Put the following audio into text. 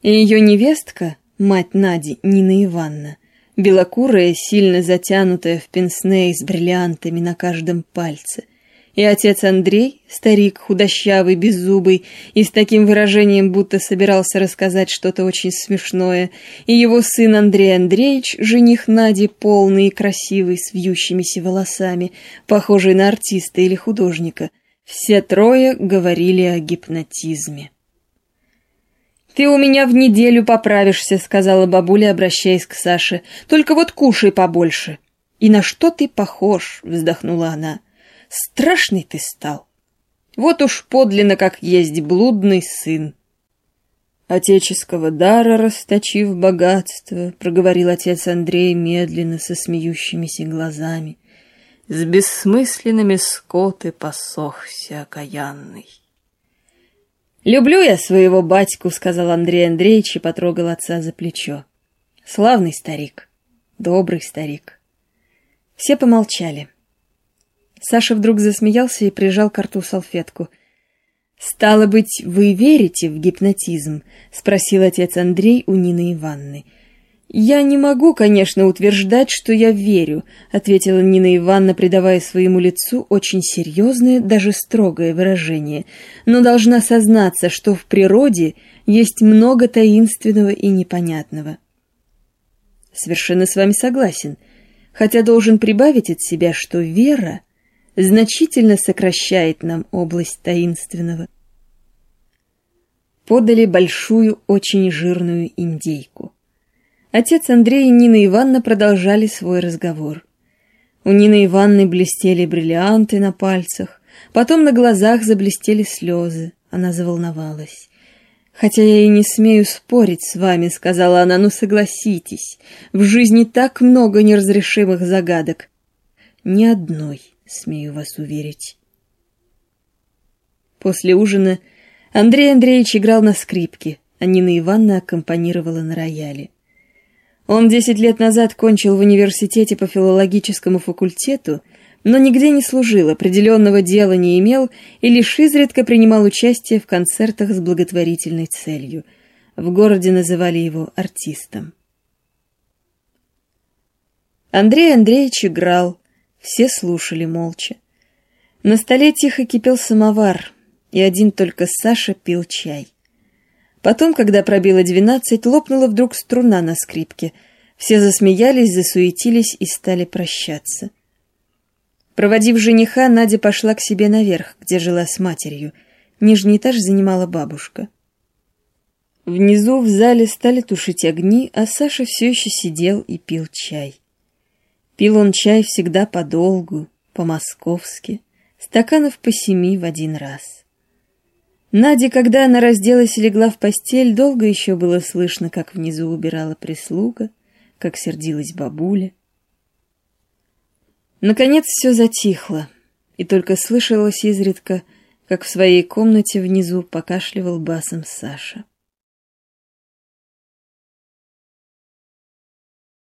И ее невестка, мать Нади, Нина Ивановна, белокурая, сильно затянутая в пенсне с бриллиантами на каждом пальце, и отец Андрей, старик, худощавый, беззубый, и с таким выражением, будто собирался рассказать что-то очень смешное, и его сын Андрей Андреевич, жених Нади, полный и красивый, с вьющимися волосами, похожий на артиста или художника. Все трое говорили о гипнотизме. «Ты у меня в неделю поправишься», — сказала бабуля, обращаясь к Саше. «Только вот кушай побольше». «И на что ты похож?» — вздохнула она. «Страшный ты стал. Вот уж подлинно как есть блудный сын». «Отеческого дара расточив богатство», — проговорил отец Андрей медленно, со смеющимися глазами. «С бессмысленными скоты посохся окаянный». «Люблю я своего батьку», — сказал Андрей Андреевич и потрогал отца за плечо. «Славный старик, добрый старик». Все помолчали. Саша вдруг засмеялся и прижал к рту салфетку. «Стало быть, вы верите в гипнотизм?» — спросил отец Андрей у Нины Ивановны. «Я не могу, конечно, утверждать, что я верю», — ответила Нина Ивановна, придавая своему лицу очень серьезное, даже строгое выражение, «но должна сознаться, что в природе есть много таинственного и непонятного». «Совершенно с вами согласен, хотя должен прибавить от себя, что вера значительно сокращает нам область таинственного». Подали большую, очень жирную индейку. Отец Андрей и Нина Ивановна продолжали свой разговор. У Нины Ивановны блестели бриллианты на пальцах, потом на глазах заблестели слезы. Она заволновалась. «Хотя я и не смею спорить с вами», — сказала она, — «но согласитесь, в жизни так много неразрешимых загадок». «Ни одной, смею вас уверить». После ужина Андрей Андреевич играл на скрипке, а Нина Ивановна аккомпанировала на рояле. Он 10 лет назад кончил в университете по филологическому факультету, но нигде не служил, определенного дела не имел и лишь изредка принимал участие в концертах с благотворительной целью. В городе называли его артистом. Андрей Андреевич играл, все слушали молча. На столе тихо кипел самовар, и один только Саша пил чай. Потом, когда пробило 12, лопнула вдруг струна на скрипке. Все засмеялись, засуетились и стали прощаться. Проводив жениха, Надя пошла к себе наверх, где жила с матерью. Нижний этаж занимала бабушка. Внизу в зале стали тушить огни, а Саша все еще сидел и пил чай. Пил он чай всегда подолгу, по-московски, стаканов по 7 в один раз. Наде, когда она разделась и легла в постель, долго еще было слышно, как внизу убирала прислуга, как сердилась бабуля. Наконец все затихло, и только слышалось изредка, как в своей комнате внизу покашливал басом Саша.